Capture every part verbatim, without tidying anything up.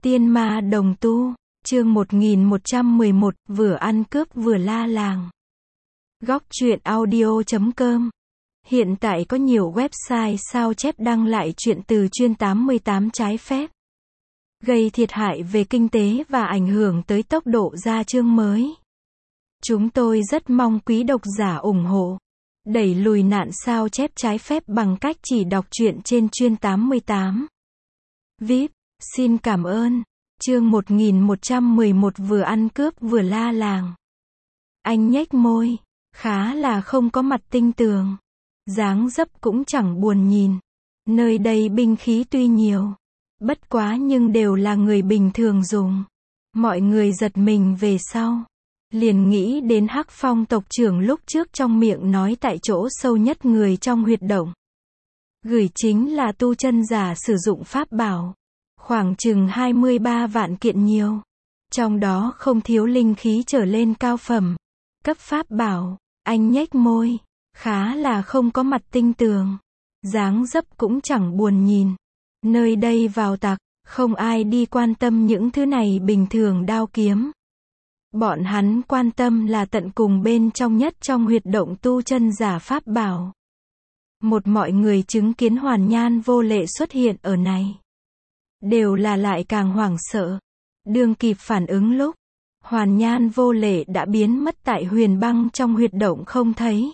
Tiên ma đồng tu, chương một nghìn một trăm mười một, vừa ăn cướp vừa la làng. Góc truyện audio chấm com. Hiện tại có nhiều website sao chép đăng lại truyện từ chuyên tám mươi tám trái phép, gây thiệt hại về kinh tế và ảnh hưởng tới tốc độ ra chương mới. Chúng tôi rất mong quý độc giả ủng hộ, đẩy lùi nạn sao chép trái phép bằng cách chỉ đọc truyện trên chuyên tám mươi tám. vê i pê, xin cảm ơn. Chương một nghìn một trăm mười một, vừa ăn cướp vừa la làng. Anh nhếch môi, khá là không có mặt tinh tường. Dáng dấp cũng chẳng buồn nhìn. Nơi đây binh khí tuy nhiều, bất quá nhưng đều là người bình thường dùng. Mọi người giật mình về sau, liền nghĩ đến Hắc Phong tộc trưởng lúc trước trong miệng nói tại chỗ sâu nhất người trong huyệt động. Gửi chính là tu chân giả sử dụng pháp bảo, khoảng chừng hai mươi ba vạn kiện nhiều. Trong đó không thiếu linh khí trở lên cao phẩm, cấp pháp bảo. Anh nhếch môi, khá là không có mặt tinh tường. Dáng dấp cũng chẳng buồn nhìn. Nơi đây vào tặc, không ai đi quan tâm những thứ này bình thường đao kiếm. Bọn hắn quan tâm là tận cùng bên trong nhất trong huyệt động tu chân giả pháp bảo. Một mọi người chứng kiến Hoàn Nhan Vô Lệ xuất hiện ở này, đều là lại càng hoảng sợ. Đương kịp phản ứng lúc, Hoàn Nhan Vô Lệ đã biến mất tại huyền băng trong huyệt động không thấy.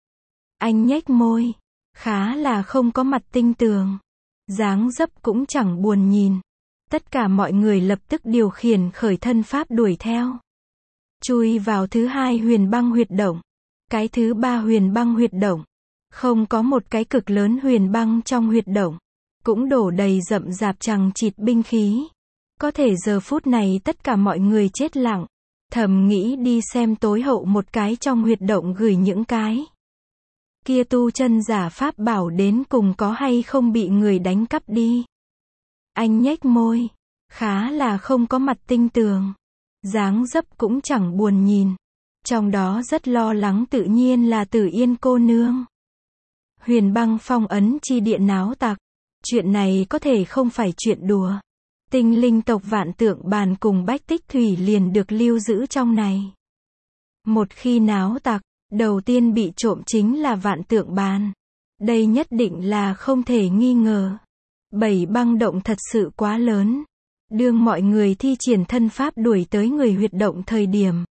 Anh nhếch môi, khá là không có mặt tinh tường. Dáng dấp cũng chẳng buồn nhìn. Tất cả mọi người lập tức điều khiển khởi thân pháp đuổi theo, chui vào thứ hai huyền băng huyệt động. Cái thứ ba huyền băng huyệt động, không có một cái cực lớn huyền băng trong huyệt động, cũng đổ đầy rậm rạp chằng chịt binh khí. Có thể giờ phút này tất cả mọi người chết lặng, thầm nghĩ đi xem tối hậu một cái trong huyệt động gửi những cái kia tu chân giả pháp bảo đến cùng có hay không bị người đánh cắp đi. Anh nhếch môi, khá là không có mặt tinh tường. Dáng dấp cũng chẳng buồn nhìn. Trong đó rất lo lắng tự nhiên là Tử Yên cô nương. Huyền băng phong ấn chi địa náo tặc. Chuyện này có thể không phải chuyện đùa. Tinh linh tộc Vạn Tượng Bàn cùng Bách Tích Thủy liền được lưu giữ trong này. Một khi náo tặc, đầu tiên bị trộm chính là Vạn Tượng Bàn. Đây nhất định là không thể nghi ngờ. Bảy băng động thật sự quá lớn. Đương mọi người thi triển thân pháp đuổi tới người huyệt động thời điểm,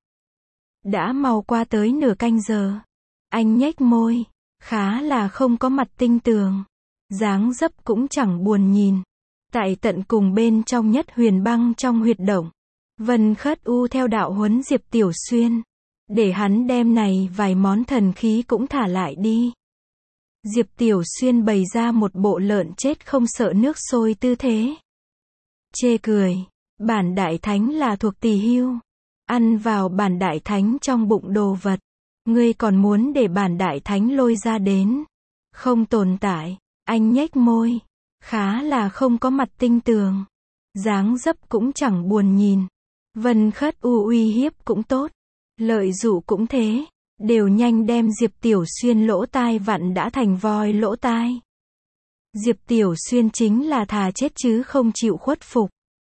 đã mau qua tới nửa canh giờ. Anh nhếch môi, khá là không có mặt tinh tường. Dáng dấp cũng chẳng buồn nhìn. Tại tận cùng bên trong nhất huyền băng trong huyệt động, Vân Khất U theo đạo huấn Diệp Tiểu Xuyên, để hắn đem này vài món thần khí cũng thả lại đi. Diệp Tiểu Xuyên bày ra một bộ lợn chết không sợ nước sôi tư thế. Chê cười, bản đại thánh là thuộc tỳ hưu, ăn vào bản đại thánh trong bụng đồ vật, ngươi còn muốn để bản đại thánh lôi ra đến, không tồn tại. Anh nhếch môi, khá là không có mặt tinh tường. Dáng dấp cũng chẳng buồn nhìn. Vân Khất U uy hiếp cũng tốt, lợi dụ cũng thế, đều nhanh đem Diệp Tiểu Xuyên lỗ tai vặn đã thành voi lỗ tai. Diệp Tiểu Xuyên chính là thà chết chứ không chịu khuất phục.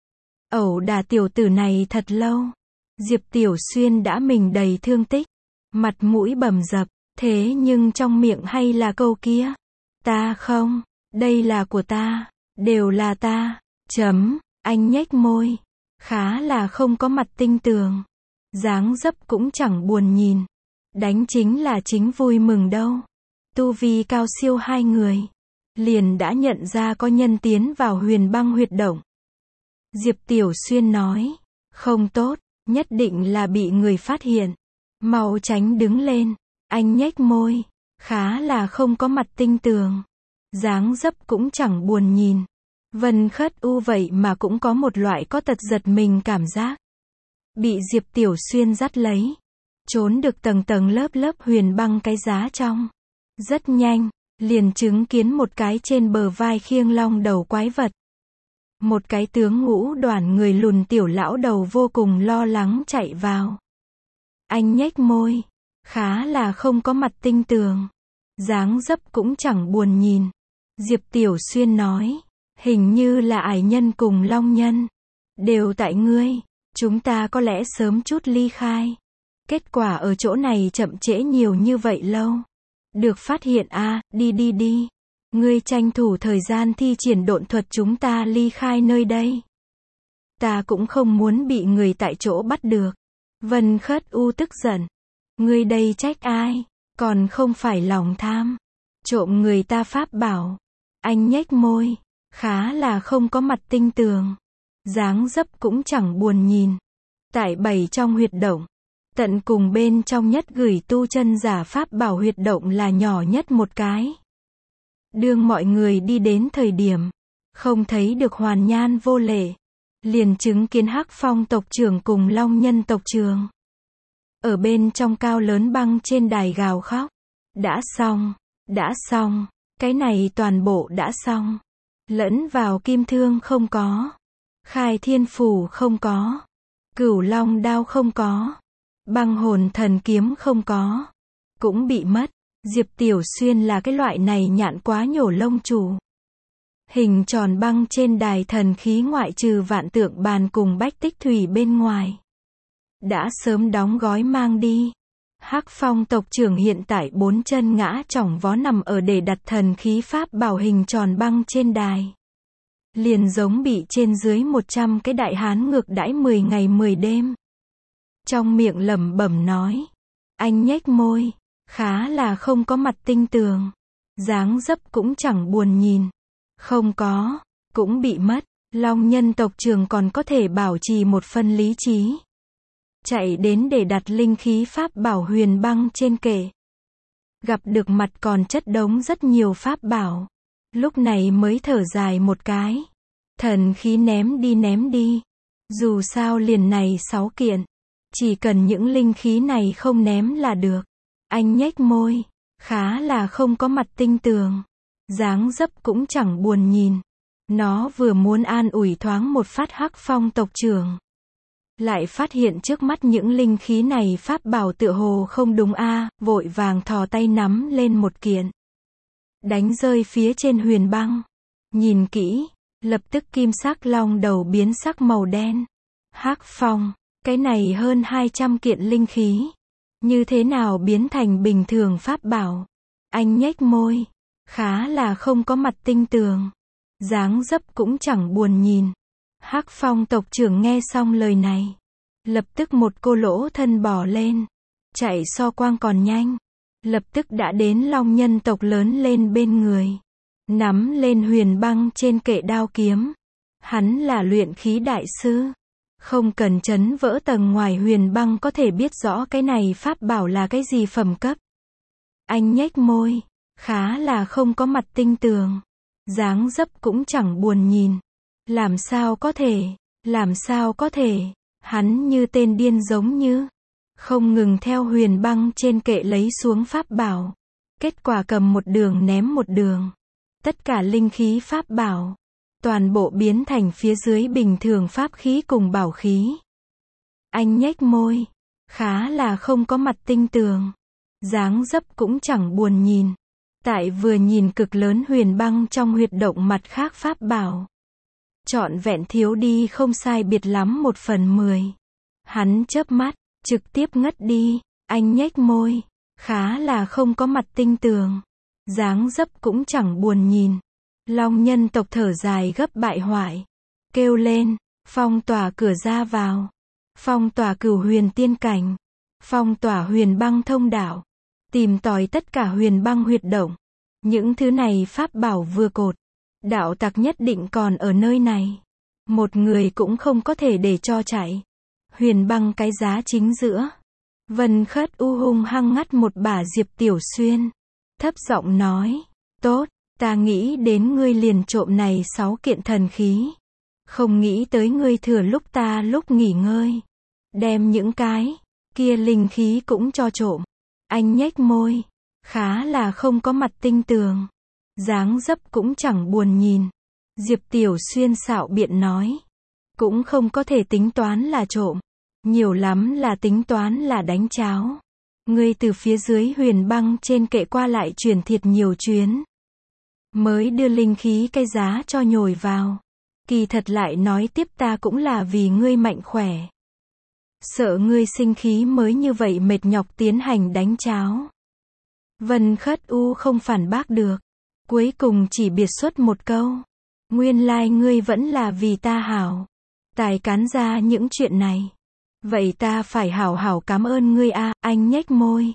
Ẩu đả tiểu tử này thật lâu. Diệp Tiểu Xuyên đã mình đầy thương tích, mặt mũi bầm dập, thế nhưng trong miệng hay là câu kia. Ta không, đây là của ta, đều là ta. Chấm, anh nhếch môi, khá là không có mặt tinh tường. Dáng dấp cũng chẳng buồn nhìn. Đánh chính là chính vui mừng đâu. Tu vi cao siêu hai người, liền đã nhận ra có nhân tiến vào huyền băng huyệt động. Diệp Tiểu Xuyên nói, không tốt, nhất định là bị người phát hiện. Mau tránh đứng lên. Anh nhếch môi, khá là không có mặt tinh tường. Dáng dấp cũng chẳng buồn nhìn. Vân Khất U vậy mà cũng có một loại có tật giật mình cảm giác. Bị Diệp Tiểu Xuyên dắt lấy, trốn được tầng tầng lớp lớp huyền băng cái giá trong. Rất nhanh, liền chứng kiến một cái trên bờ vai khiêng long đầu quái vật. Một cái tướng ngũ đoàn người lùn tiểu lão đầu vô cùng lo lắng chạy vào. Anh nhếch môi, khá là không có mặt tinh tường. Dáng dấp cũng chẳng buồn nhìn. Diệp Tiểu Xuyên nói, hình như là ải nhân cùng long nhân. Đều tại ngươi. Chúng ta có lẽ sớm chút ly khai. Kết quả ở chỗ này chậm trễ nhiều như vậy lâu. Được phát hiện a, đi đi đi. Ngươi tranh thủ thời gian thi triển độn thuật chúng ta ly khai nơi đây. Ta cũng không muốn bị người tại chỗ bắt được. Vân Khất U tức giận. Ngươi đây trách ai? Còn không phải lòng tham. Trộm người ta pháp bảo. Anh nhếch môi. Khá là không có mặt tinh tường. Dáng dấp cũng chẳng buồn nhìn. Tại bảy trong huyệt động. Tận cùng bên trong nhất gửi tu chân giả pháp bảo huyệt động là nhỏ nhất một cái. Đương mọi người đi đến thời điểm. Không thấy được Hoàn Nhan vô lễ. Liền chứng kiến Hắc Phong tộc trưởng cùng Long Nhân tộc trưởng. Ở bên trong cao lớn băng trên đài gào khóc. Đã xong, đã xong, cái này toàn bộ đã xong. Lẫn vào kim thương không có. Khai thiên phủ không có. Cửu long đao không có. Băng hồn thần kiếm không có. Cũng bị mất. Diệp Tiểu Xuyên là cái loại này nhạn quá nhổ lông chủ. Hình tròn băng trên đài thần khí ngoại trừ vạn tượng bàn cùng bách tích thủy bên ngoài. Đã sớm đóng gói mang đi. Hắc Phong tộc trưởng hiện tại bốn chân ngã chỏng vó nằm ở để đặt thần khí pháp bảo hình tròn băng trên đài. Liền giống bị trên dưới một trăm cái đại hán ngược đãi mười ngày mười đêm. Trong miệng lẩm bẩm nói. Anh nhếch môi. Khá là không có mặt tinh tường. Dáng dấp cũng chẳng buồn nhìn. Không có. Cũng bị mất. Long Nhân tộc trưởng còn có thể bảo trì một phân lý trí. Chạy đến để đặt linh khí pháp bảo huyền băng trên kệ. Gặp được mặt còn chất đống rất nhiều pháp bảo. Lúc này mới thở dài một cái. Thần khí ném đi ném đi. Dù sao liền này sáu kiện. Chỉ cần những linh khí này không ném là được. Anh nhếch môi. Khá là không có mặt tinh tường. Dáng dấp cũng chẳng buồn nhìn. Nó vừa muốn an ủi thoáng một phát Hắc Phong tộc trưởng. Lại phát hiện trước mắt những linh khí này pháp bảo tựa hồ không đúng a, vội vàng thò tay nắm lên một kiện. Đánh rơi phía trên huyền băng. Nhìn kỹ, lập tức kim sắc long đầu biến sắc màu đen. Hắc Phong, cái này hơn hai trăm kiện linh khí. Như thế nào biến thành bình thường pháp bảo? Anh nhếch môi. Khá là không có mặt tinh tường. Dáng dấp cũng chẳng buồn nhìn. Hắc Phong tộc trưởng nghe xong lời này. Lập tức một cô lỗ thân bò lên. Chạy so quang còn nhanh. Lập tức đã đến Long Nhân tộc lớn lên bên người. Nắm lên huyền băng trên kệ đao kiếm. Hắn là luyện khí đại sư. Không cần chấn vỡ tầng ngoài huyền băng có thể biết rõ cái này pháp bảo là cái gì phẩm cấp. Anh nhếch môi. Khá là không có mặt tinh tường. Dáng dấp cũng chẳng buồn nhìn. Làm sao có thể, làm sao có thể, hắn như tên điên giống như. Không ngừng theo huyền băng trên kệ lấy xuống pháp bảo. Kết quả cầm một đường ném một đường. Tất cả linh khí pháp bảo. Toàn bộ biến thành phía dưới bình thường pháp khí cùng bảo khí. Anh nhếch môi. Khá là không có mặt tinh tường. Dáng dấp cũng chẳng buồn nhìn. Tại vừa nhìn cực lớn huyền băng trong huyệt động mặt khác pháp bảo. Trọn vẹn thiếu đi không sai biệt lắm một phần mười. Hắn chớp mắt, trực tiếp ngất đi. Anh nhếch môi. Khá là không có mặt tinh tường. Dáng dấp cũng chẳng buồn nhìn. Long Nhân tộc thở dài gấp bại hoại. Kêu lên. Phong tỏa cửa ra vào. Phong tỏa cửu huyền tiên cảnh. Phong tỏa huyền băng thông đạo. Tìm tòi tất cả huyền băng huyệt động. Những thứ này pháp bảo vừa cột. Đạo tặc nhất định còn ở nơi này. Một người cũng không có thể để cho chạy. Huyền băng cái giá chính giữa. Vân Khất U hung hăng ngắt một bả Diệp Tiểu Xuyên. Thấp giọng nói. Tốt, ta nghĩ đến ngươi liền trộm này sáu kiện thần khí. Không nghĩ tới ngươi thừa lúc ta lúc nghỉ ngơi. Đem những cái kia linh khí cũng cho trộm. Anh nhếch môi. Khá là không có mặt tinh tường. Dáng dấp cũng chẳng buồn nhìn. Diệp Tiểu Xuyên xạo biện nói. Cũng không có thể tính toán là trộm. Nhiều lắm là tính toán là đánh cháo. Ngươi từ phía dưới huyền băng trên kệ qua lại chuyển thiệt nhiều chuyến. Mới đưa linh khí cái giá cho nhồi vào. Kỳ thật lại nói tiếp ta cũng là vì ngươi mạnh khỏe. Sợ ngươi sinh khí mới như vậy mệt nhọc tiến hành đánh cháo. Vân Khất U không phản bác được. Cuối cùng chỉ biệt xuất một câu. Nguyên lai ngươi vẫn là vì ta hảo. Tài cán ra những chuyện này. Vậy ta phải hảo hảo cảm ơn ngươi a. Anh nhếch môi.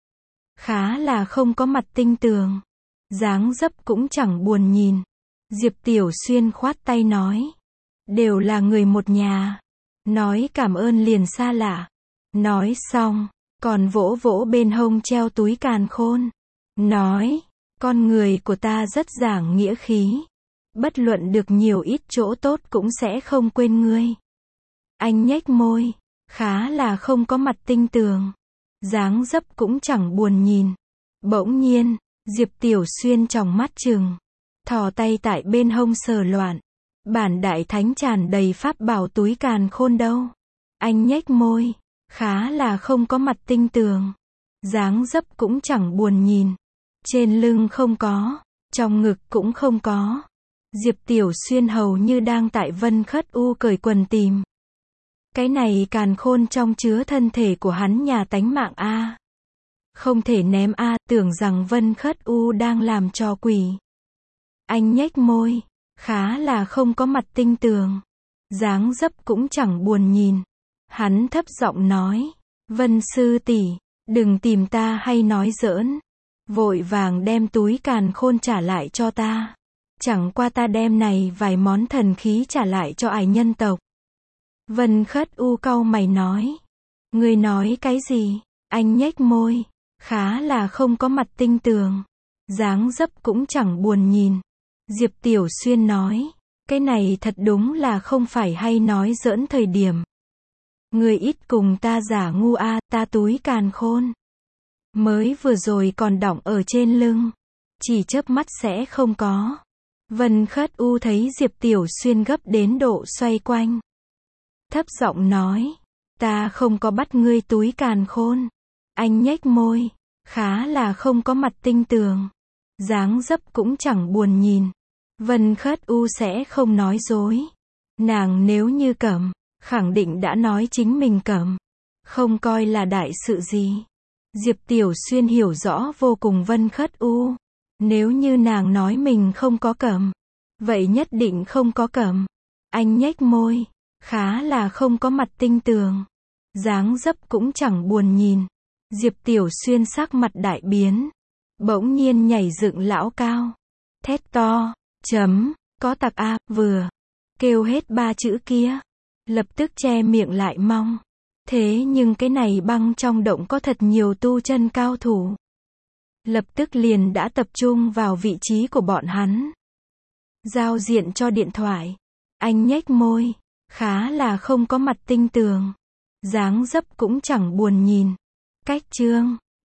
Khá là không có mặt tinh tường. Dáng dấp cũng chẳng buồn nhìn. Diệp Tiểu Xuyên khoát tay nói. Đều là người một nhà. Nói cảm ơn liền xa lạ. Nói xong, còn vỗ vỗ bên hông treo túi càn khôn. Nói, con người của ta rất giảng nghĩa khí. Bất luận được nhiều ít chỗ tốt cũng sẽ không quên ngươi. Anh nhếch môi, khá là không có mặt tinh tường. Dáng dấp cũng chẳng buồn nhìn. Bỗng nhiên, Diệp Tiểu Xuyên tròng mắt trừng. Thò tay tại bên hông sờ loạn. Bản đại thánh tràn đầy pháp bảo túi càn khôn đâu. Anh nhếch môi, khá là không có mặt tinh tường. Dáng dấp cũng chẳng buồn nhìn. Trên lưng không có, trong ngực cũng không có. Diệp Tiểu Xuyên hầu như đang tại Vân Khất U cởi quần tìm. Cái này càn khôn trong chứa thân thể của hắn nhà tánh mạng a. Không thể ném a, tưởng rằng Vân Khất U đang làm trò quỷ. Anh nhếch môi, khá là không có mặt tinh tường. Dáng dấp cũng chẳng buồn nhìn. Hắn thấp giọng nói, Vân sư tỷ, đừng tìm ta hay nói giỡn. Vội vàng đem túi càn khôn trả lại cho ta. Chẳng qua ta đem này vài món thần khí trả lại cho ải nhân tộc. Vân Khất U cau mày nói. Ngươi nói cái gì? Anh nhếch môi, khá là không có mặt tinh tường. Dáng dấp cũng chẳng buồn nhìn. Diệp Tiểu Xuyên nói. Cái này thật đúng là không phải hay nói giỡn thời điểm. Ngươi ít cùng ta giả ngu a, ta túi càn khôn. Mới vừa rồi còn đọng ở trên lưng. Chỉ chớp mắt sẽ không có. Vân Khất U thấy Diệp Tiểu Xuyên gấp đến độ xoay quanh. Thấp giọng nói. Ta không có bắt ngươi túi càn khôn. Anh nhếch môi. Khá là không có mặt tinh tường. Dáng dấp cũng chẳng buồn nhìn. Vân Khất U sẽ không nói dối. Nàng nếu như cẩm, khẳng định đã nói chính mình cẩm. Không coi là đại sự gì. Diệp Tiểu Xuyên hiểu rõ vô cùng Vân Khất U. Nếu như nàng nói mình không có cẩm, vậy nhất định không có cẩm. Anh nhếch môi, khá là không có mặt tinh tường. Dáng dấp cũng chẳng buồn nhìn. Diệp Tiểu Xuyên sắc mặt đại biến. Bỗng nhiên nhảy dựng lão cao. Thét to, chấm, có tặc a, vừa. Kêu hết ba chữ kia. Lập tức che miệng lại mong. Thế nhưng cái này băng trong động có thật nhiều tu chân cao thủ. Lập tức liền đã tập trung vào vị trí của bọn hắn. Giao diện cho điện thoại. Anh nhếch môi. Khá là không có mặt tinh tường. Dáng dấp cũng chẳng buồn nhìn. Cách chương.